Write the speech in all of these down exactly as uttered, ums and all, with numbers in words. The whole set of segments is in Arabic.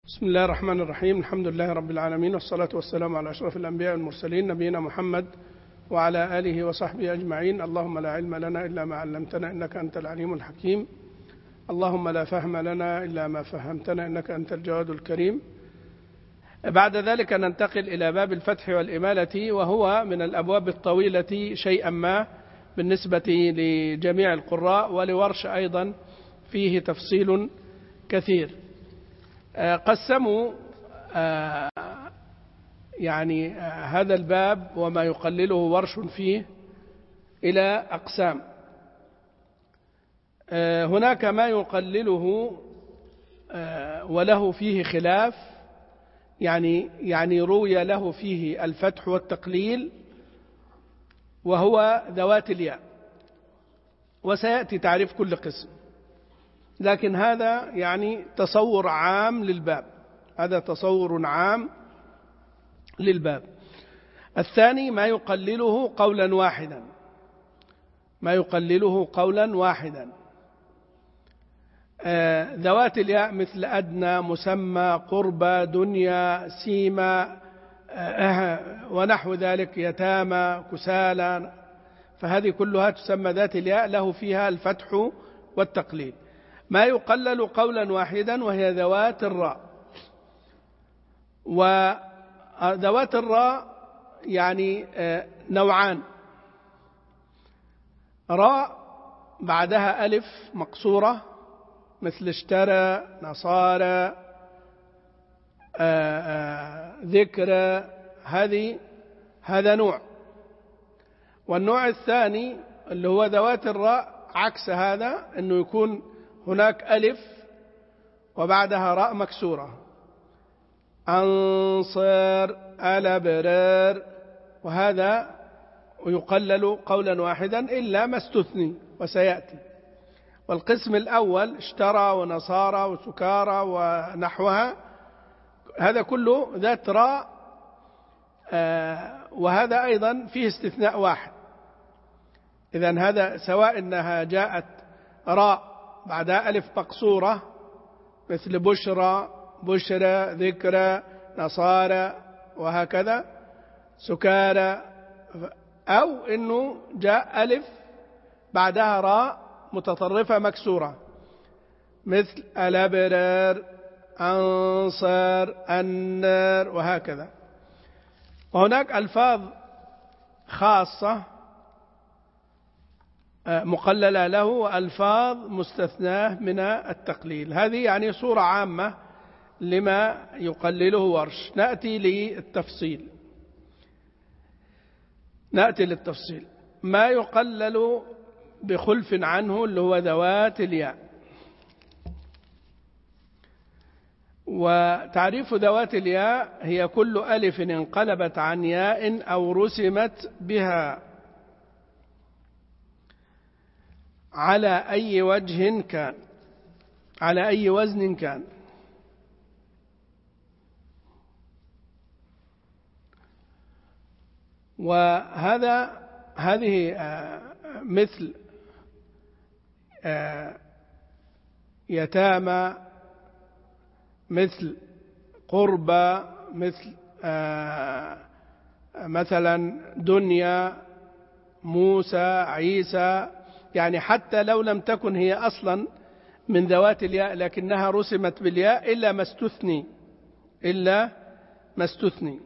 بسم الله الرحمن الرحيم. الحمد لله رب العالمين، والصلاة والسلام على أشرف الأنبياء والمرسلين نبينا محمد وعلى آله وصحبه أجمعين. اللهم لا علم لنا إلا ما علمتنا إنك أنت العليم الحكيم. اللهم لا فهم لنا إلا ما فهمتنا إنك أنت الجواد الكريم. بعد ذلك ننتقل إلى باب الفتح والإمالة، وهو من الأبواب الطويلة شيئا ما بالنسبة لجميع القراء، ولورش أيضا فيه تفصيل كثير. قسموا يعني هذا الباب وما يقلله ورش فيه إلى أقسام. هناك ما يقلله وله فيه خلاف، يعني يعني روي له فيه الفتح والتقليل، وهو ذوات الياء، وسيأتي تعريف كل قسم، لكن هذا يعني تصور عام للباب، هذا تصور عام للباب. الثاني ما يقلله قولا واحدا، ما يقلله قولا واحدا آه ذوات الياء مثل أدنى، مسمى، قربى، دنيا، سيما، آه ونحو ذلك، يتامى، كسالى، فهذه كلها تسمى ذات الياء له فيها الفتح والتقليل. ما يقلل قولا واحدا وهي ذوات الراء، وذوات الراء يعني نوعان: راء بعدها ألف مقصورة مثل اشترى، نصارى، ذكر، هذه هذا نوع. والنوع الثاني اللي هو ذوات الراء عكس هذا، أنه يكون هناك ألف وبعدها راء مكسورة: أنصر، الأبرار، وهذا يقلل قولا واحدا إلا ما استثني وسيأتي. والقسم الأول اشترى ونصارى وسكارى ونحوها، هذا كله ذات راء، وهذا أيضا فيه استثناء واحد. إذن هذا سواء إنها جاءت راء بعدها ألف مقصورة مثل بشرى، بشرى، ذكرى، نصارى، وهكذا، سكارى، أو إنه جاء ألف بعدها راء متطرفة مكسورة مثل الأبرار، أنصار، النار، وهكذا. وهناك ألفاظ خاصة مقللة له، وألفاظ مستثناة من التقليل. هذه يعني صورة عامة لما يقلله ورش. نأتي للتفصيل نأتي للتفصيل ما يقلل بخلف عنه اللي هو ذوات الياء. وتعريف ذوات الياء هي كل ألف انقلبت عن ياء أو رسمت بها على أي وجه كان، على أي وزن كان. وهذا هذه مثل يتامى، مثل قربى، مثل مثلا دنيا، موسى، عيسى، يعني حتى لو لم تكن هي أصلا من ذوات الياء لكنها رسمت بالياء إلا ما استثني إلا ما استثني.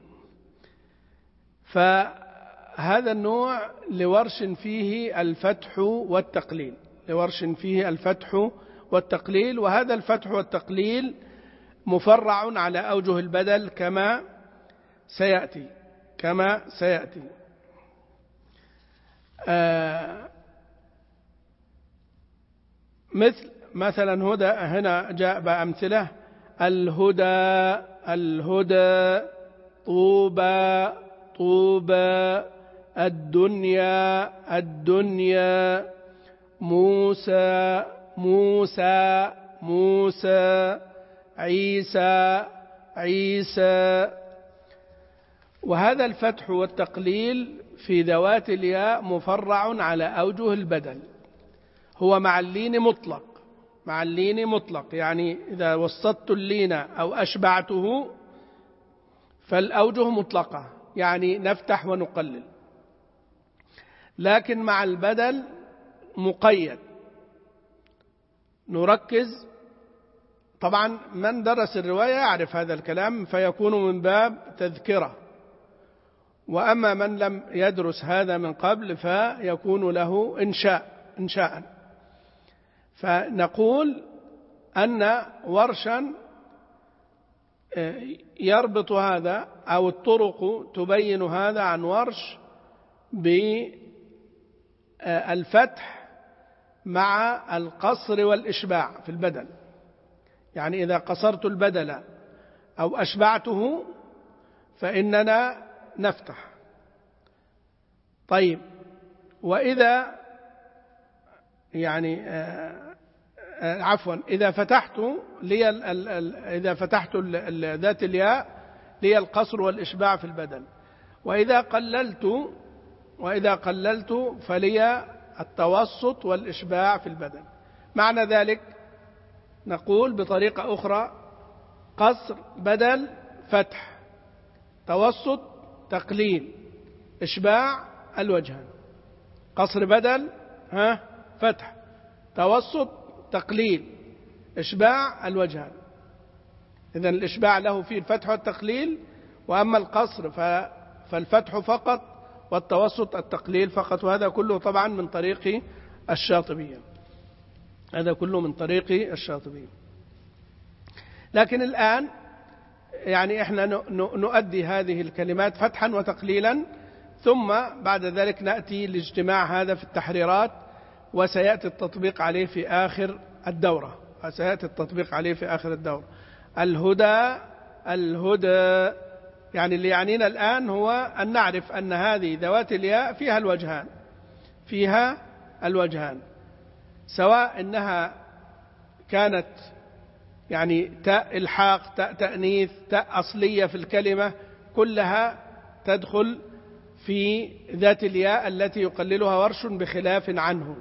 فهذا النوع لورش فيه الفتح والتقليل، لورش فيه الفتح والتقليل. وهذا الفتح والتقليل مفرع على أوجه البدل كما سيأتي كما سيأتي آه مثل مثلا هدى، هنا جاء بأمثلة: الهدى، الهدى، طوبى، طوبى، الدنيا، الدنيا، موسى، موسى، موسى، عيسى، عيسى. وهذا الفتح والتقليل في ذوات الياء مفرع على أوجه البدل، هو مع اللين مطلق، مع اللين مطلق، يعني إذا وسطت اللين أو أشبعته فالأوجه مطلقة، يعني نفتح ونقلل. لكن مع البدل مقيد، نركز. طبعا من درس الرواية يعرف هذا الكلام فيكون من باب تذكرة، وأما من لم يدرس هذا من قبل فيكون له إنشاء إنشاء. فنقول أن ورشا يربط هذا أو الطرق تبين هذا عن ورش بالفتح مع القصر والإشباع في البدل، يعني إذا قصرت البدل أو أشبعته فإننا نفتح. طيب، وإذا يعني آه آه عفوا إذا فتحت لي ال ال ال إذا فتحت ذات الياء لي القصر والإشباع في البدل، وإذا قللت وإذا قللت فلي التوسط والإشباع في البدل. معنى ذلك نقول بطريقة أخرى: قصر بدل فتح، توسط تقليل، إشباع الوجهان. قصر بدل ها فتح، توسط تقليل، إشباع الوجهان. إذن الإشباع له فيه الفتح والتقليل، وأما القصر فالفتح فقط والتوسط التقليل فقط. وهذا كله طبعا من طريق الشاطبية، هذا كله من طريق الشاطبية. لكن الآن يعني إحنا نؤدي هذه الكلمات فتحا وتقليلا، ثم بعد ذلك نأتي لاجتماع هذا في التحريرات، وسيأتي التطبيق عليه في آخر الدورة وسيأتي التطبيق عليه في آخر الدورة. الهدى الهدى يعني اللي يعنينا الآن هو أن نعرف أن هذه ذوات الياء فيها الوجهان فيها الوجهان سواء إنها كانت يعني تاء الحاق، تاء تأنيث، تاء أصلية في الكلمة، كلها تدخل في ذات الياء التي يقللها ورش بخلاف عنه.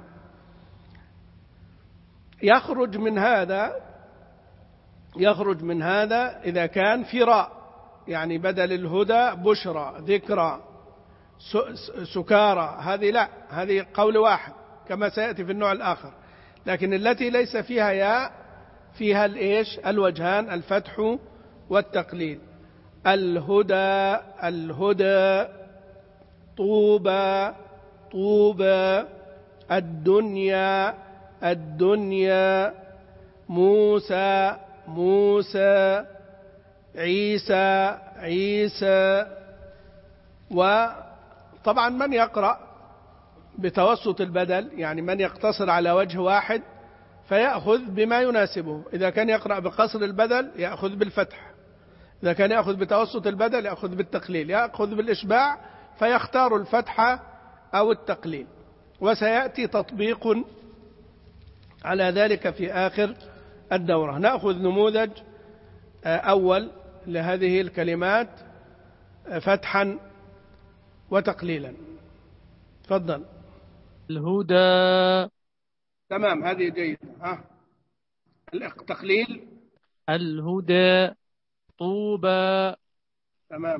يخرج من هذا يخرج من هذا إذا كان في راء، يعني بدل الهدى بشرى، ذكرى، سكارى، هذه لا، هذه قول واحد كما سيأتي في النوع الآخر. لكن التي ليس فيها ياء فيها الإيش الوجهان، الفتح والتقليل. الهدى الهدى، طوبى طوبى، الدنيا الدنيا، موسى موسى، عيسى عيسى. وطبعا من يقرأ بتوسط البدل، يعني من يقتصر على وجه واحد فيأخذ بما يناسبه. إذا كان يقرأ بقصر البدل يأخذ بالفتح، إذا كان يأخذ بتوسط البدل يأخذ بالتقليل، يأخذ بالإشباع فيختار الفتح أو التقليل. وسيأتي تطبيق على ذلك في آخر الدورة. نأخذ نموذج أول لهذه الكلمات فتحا وتقليلا. تفضل. الهدى. تمام، هذه جيدة. ها التقليل. الهدى، طوبى. تمام،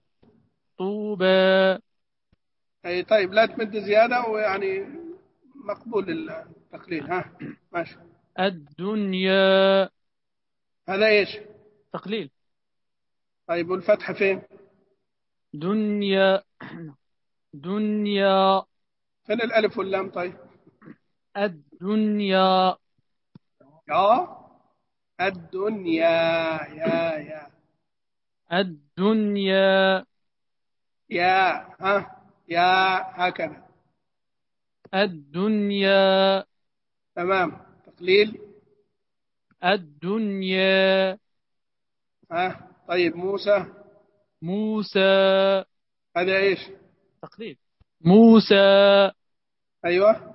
طوبى. أي طيب، لا تمد زيادة ويعني مقبول التقليل. ها ماشي. الدنيا. هذا إيش؟ تقليل. طيب والفتح فين؟ دنيا دنيا. فين الألف واللام؟ طيب الدنيا. يا الدنيا يا يا الدنيا. يا ها يا هكذا. الدنيا. تمام، تقليل. الدنيا. ها طيب، موسى. موسى. هذا إيش؟ تقليل. موسى. أيوة،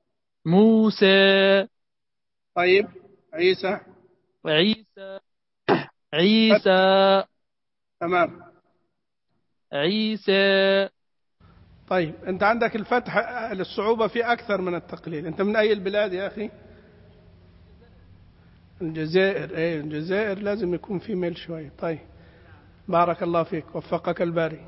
موسى. طيب عيسى. عيسى. عيسى. تمام، عيسى. طيب أنت عندك الفتح الصعوبة فيه أكثر من التقليل. أنت من أي البلاد يا أخي؟ الجزائر. ايه الجزائر لازم يكون في ميل شوية. طيب بارك الله فيك، وفقك الباري.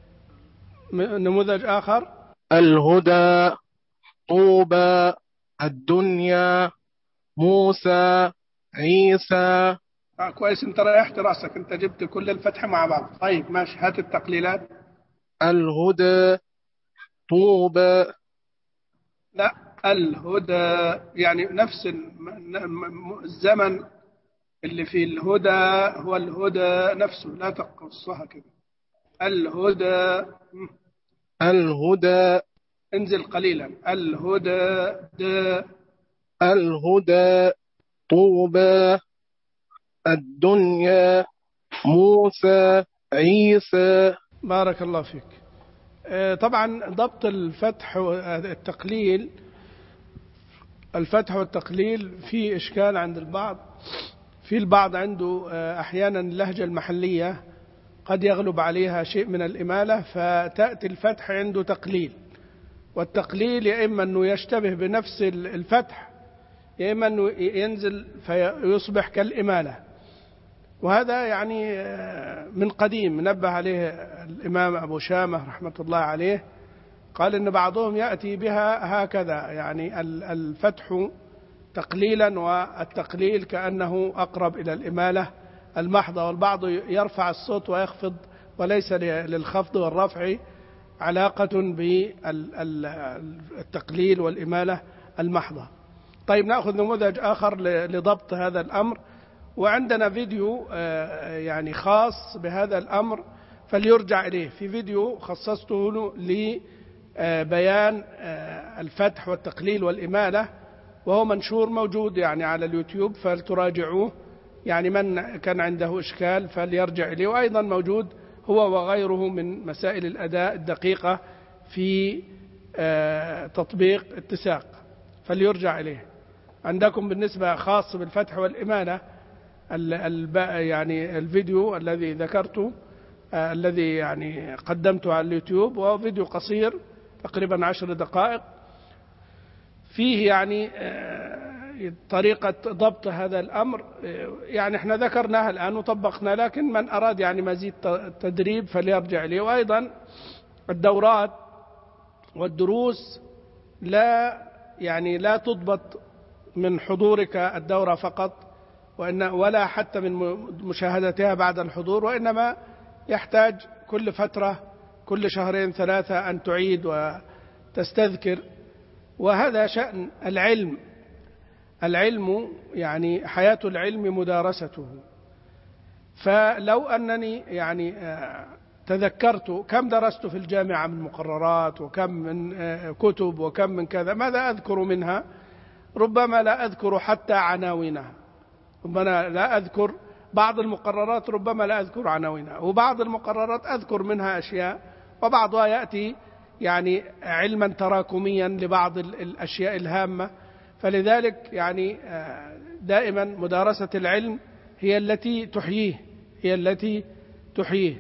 نموذج آخر. الهدى، طوبى، الدنيا، موسى، عيسى. آه كويس، انت ريحت راسك، انت جبت كل الفتح مع بعض. طيب ماشي، هات التقليلات. الهدى، طوبى. لا، الهدى يعني نفس الزمن اللي فيه الهدى هو الهدى نفسه، لا تقصها كده. الهدى. الهدى، انزل قليلا. الهدى د. الهدى، طوبى، الدنيا، موسى، عيسى. بارك الله فيك. طبعا ضبط الفتح والتقليل، الفتح والتقليل في إشكال عند البعض. في البعض عنده أحيانا اللهجة المحلية قد يغلب عليها شيء من الإمالة، فتأتي الفتح عنده تقليل، والتقليل يا إما أنه يشتبه بنفس الفتح، يا إما أنه ينزل فيصبح كالإمالة. وهذا يعني من قديم نبه عليه الإمام أبو شامة رحمة الله عليه، قال إن بعضهم يأتي بها هكذا، يعني الفتح تقليلا والتقليل كأنه أقرب إلى الإمالة المحضة، والبعض يرفع الصوت ويخفض، وليس للخفض والرفع علاقة بالتقليل والإمالة المحضة. طيب نأخذ نموذج آخر لضبط هذا الأمر، وعندنا فيديو يعني خاص بهذا الأمر فليرجع إليه. في فيديو خصصته لبيان الفتح والتقليل والإمالة، وهو منشور موجود يعني على اليوتيوب، فلتراجعوه. يعني من كان عنده إشكال فليرجع إليه، وأيضا موجود هو وغيره من مسائل الأداء الدقيقة في تطبيق اتساق، فليرجع إليه. عندكم بالنسبة خاص بالفتح والإمالة يعني الفيديو الذي ذكرته الذي يعني قدمته على اليوتيوب، وهو فيديو قصير تقريبا عشر دقائق، فيه يعني طريقة ضبط هذا الأمر. يعني احنا ذكرناها الآن وطبقنا، لكن من أراد يعني مزيد تدريب فليرجع لي. وأيضا الدورات والدروس لا يعني لا تضبط من حضورك الدورة فقط، وإن ولا حتى من مشاهدتها بعد الحضور، وإنما يحتاج كل فترة كل شهرين ثلاثة أن تعيد وتستذكر. وهذا شأن العلم. العلم يعني حياة العلم مدارسته. فلو أنني يعني تذكرت كم درست في الجامعة من مقررات وكم من كتب وكم من كذا، ماذا أذكر منها؟ ربما لا أذكر حتى عناوينها، ربما لا أذكر بعض المقررات، ربما لا أذكر عناوينها، وبعض المقررات أذكر منها أشياء، وبعضها يأتي يعني علما تراكميا لبعض الأشياء الهامة. فلذلك يعني دائما مدارسة العلم هي التي تحييه، هي التي تحييه.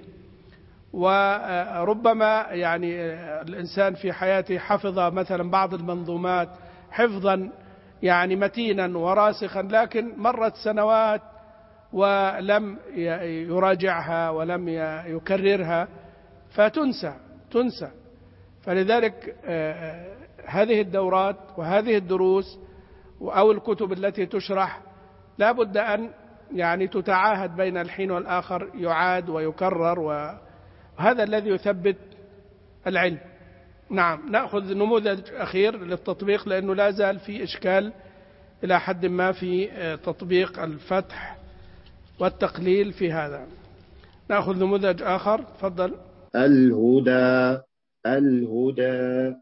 وربما يعني الإنسان في حياته حفظ مثلا بعض المنظومات حفظا يعني متينا وراسخا، لكن مرت سنوات ولم يراجعها ولم يكررها فتنسى تنسى. فلذلك هذه الدورات وهذه الدروس أو الكتب التي تشرح لا بد أن يعني تتعاهد بين الحين والآخر، يعاد ويكرر، وهذا الذي يثبت العلم. نعم، نأخذ نموذج أخير للتطبيق، لأنه لا زال في إشكال إلى حد ما في تطبيق الفتح والتقليل في هذا. نأخذ نموذج آخر، تفضل. الهدى، الهدى،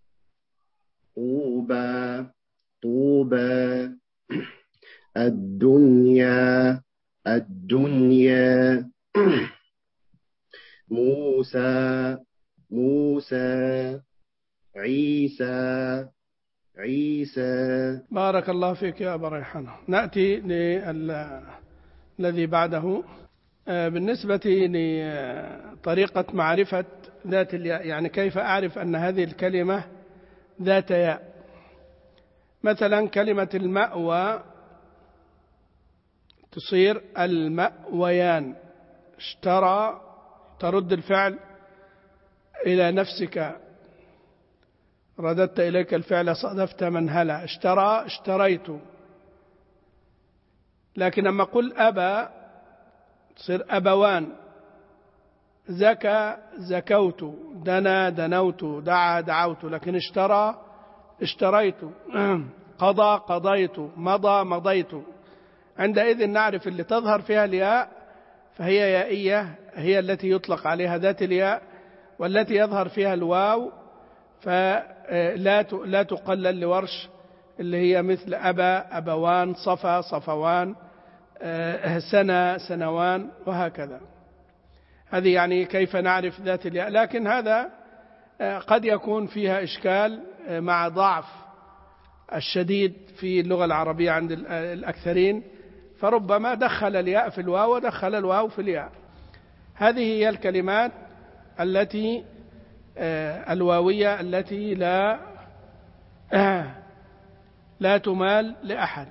طوبى، طوبى، الدنيا، الدنيا، موسى، موسى، عيسى، عيسى. بارك الله فيك يا أبا ريحانة. نأتي للذي بعده. بالنسبة لطريقة معرفة ذات الياء، يعني كيف أعرف أن هذه الكلمة ذات ياء. مثلا كلمة المأوى تصير المأويان. اشترى ترد الفعل إلى نفسك، رددت إليك الفعل صادفت من هلا. اشترى اشتريت. لكن لما قل أبا تصير أبوان. زكى زكوت، دنا دنوت، دعا دعوت. لكن اشترى اشتريت، قضى قضيت، مضى مضيت. عندئذ نعرف اللي تظهر فيها الياء فهي يائية، هي التي يطلق عليها ذات الياء، والتي يظهر فيها الواو فلا لا تقلل لورش، اللي هي مثل أبا أبوان، صفا صفوان، سنة سنوان، وهكذا. هذه يعني كيف نعرف ذات الياء. لكن هذا قد يكون فيها إشكال مع ضعف الشديد في اللغة العربية عند الأكثرين، فربما دخل الياء في الواو ودخل الواو في الياء. هذه هي الكلمات التي الواوية التي لا لا تمال لأحد.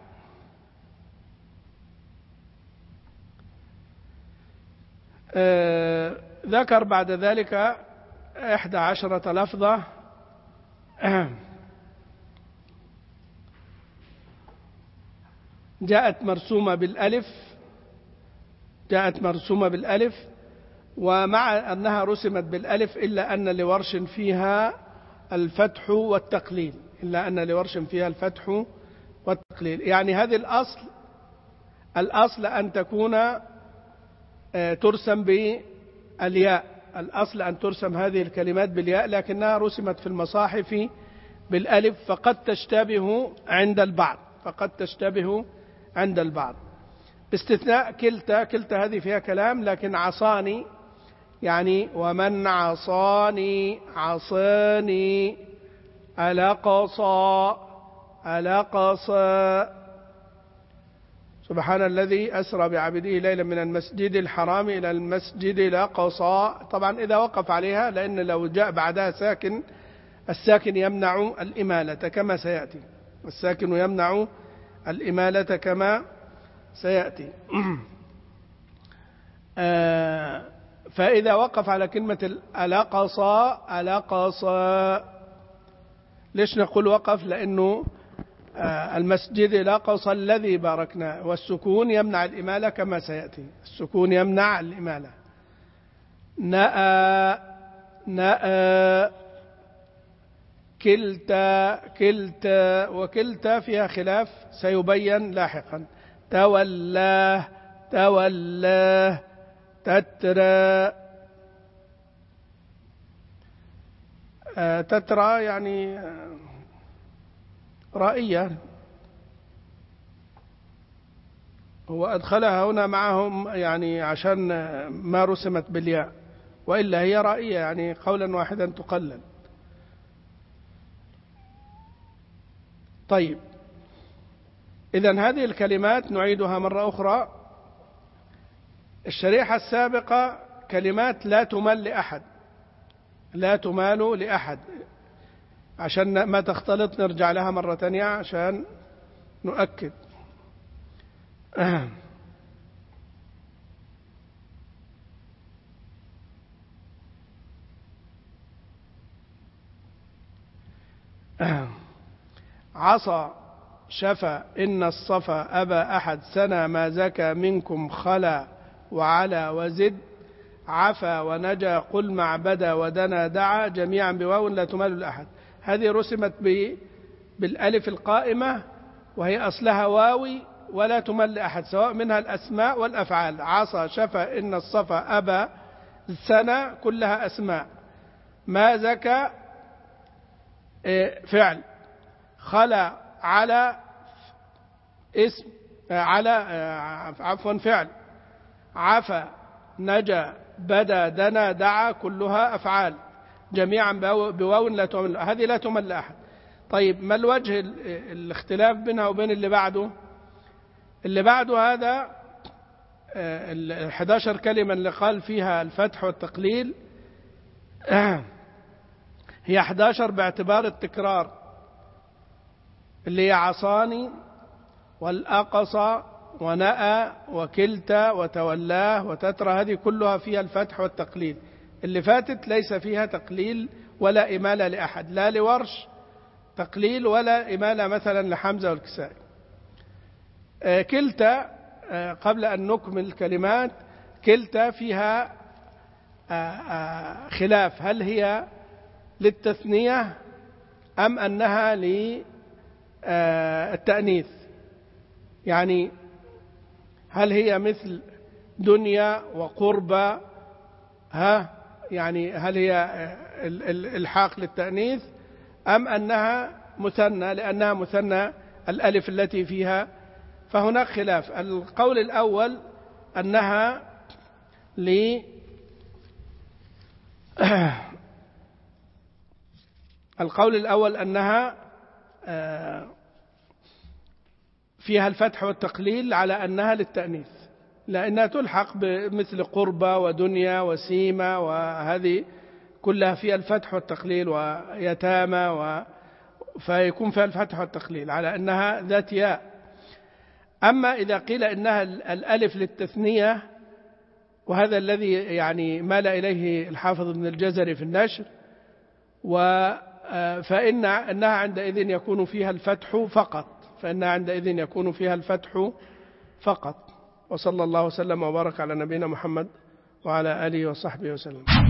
ذكر بعد ذلك إحدى عشرة لفظة جاءت مرسومة بالألف، جاءت مرسومة بالألف، ومع أنها رسمت بالألف إلا أن لورش فيها الفتح والتقليل، إلا أن لورش فيها الفتح والتقليل. يعني هذه الأصل الأصل أن تكون ترسم بالياء، الأصل أن ترسم هذه الكلمات بالياء، لكنها رسمت في المصاحف بالألف، فقد تشتبه عند البعض، فقد تشتبه عند البعض، باستثناء كلتا. كلتا هذه فيها كلام، لكن عصاني يعني ومن عصاني عصاني، ألقصى ألقصى. سبحان الذي أسرى بعبده ليلا من المسجد الحرام إلى المسجد الأقصى. طبعا إذا وقف عليها، لأن لو جاء بعدها ساكن، الساكن يمنع الإمالة كما سيأتي، الساكن يمنع الإمالة كما سيأتي. فإذا وقف على كلمة الأقصى الأقصى. ليش نقول وقف؟ لأنه المسجد الأقصى الذي باركنا، والسكون يمنع الإمالة كما سيأتي، السكون يمنع الإمالة. نأى نأى، كلتا كلتا، وكلتا فيها خلاف سيبين لاحقا. تولاه تولاه، تترى تترى يعني رائية، هو أدخلها هنا معهم يعني عشان ما رسمت بالياء، وإلا هي رائية يعني قولا واحدا تقلل. طيب، إذن هذه الكلمات نعيدها مرة أخرى. الشريحة السابقة كلمات لا تمال لأحد، لا تمال لأحد، عشان ما تختلط نرجع لها مرة تانية عشان نؤكد. عصى شفى إن الصفا أبى أحد سنى ما زكى منكم خلا وعلى وزد عفا ونجا قل مع بدا ودنا دعا جميعا بواو لا تمال لأحد. هذه رسمت بالألف القائمة، وهي أصلها واوي ولا تمال لأحد، سواء منها الأسماء والأفعال. عصى شفى إن الصفا أبى سنى كلها أسماء. ما زكى فعل، خلا على اسم، على عفوا فعل، عفا نجا بدا دنا دعا كلها أفعال، جميعا بواو لا تمل، هذه لا تمل أحد. طيب، ما الوجه الاختلاف بينها وبين اللي بعده؟ اللي بعده هذا ال إحدى عشرة كلمة اللي قال فيها الفتح والتقليل هي إحدى عشرة باعتبار التكرار، اللي هي عصاني والأقصى ونأى وكلتا وتولاه وتترى، هذه كلها فيها الفتح والتقليل. اللي فاتت ليس فيها تقليل ولا إمالة لأحد، لا لورش تقليل ولا إمالة مثلا لحمزة والكسائي. آه كلتا آه قبل أن نكمل الكلمات، كلتا فيها آه آه خلاف، هل هي للتثنية أم أنها للتأنيث؟ يعني هل هي مثل دنيا وقربى، ها يعني هل هي الحاق للتأنيث أم أنها مثنى لأنها مثنى الألف التي فيها؟ فهناك خلاف. القول الأول أنها ل القول الأول أنها فيها الفتح والتقليل على أنها للتأنيث، لأنها تلحق بمثل قربى ودنيا وسيمة، وهذه كلها فيها الفتح والتقليل، ويتامى و... فيكون فيها الفتح والتقليل على أنها ذات ياء. أما إذا قيل إنها الألف للتثنية، وهذا الذي يعني مال إليه الحافظ ابن الجزري في النشر، و فإن أنها عندئذ يكون فيها الفتح فقط، فإنها عندئذ يكون فيها الفتح فقط. وصلى الله وسلم وبارك على نبينا محمد وعلى آله وصحبه وسلم.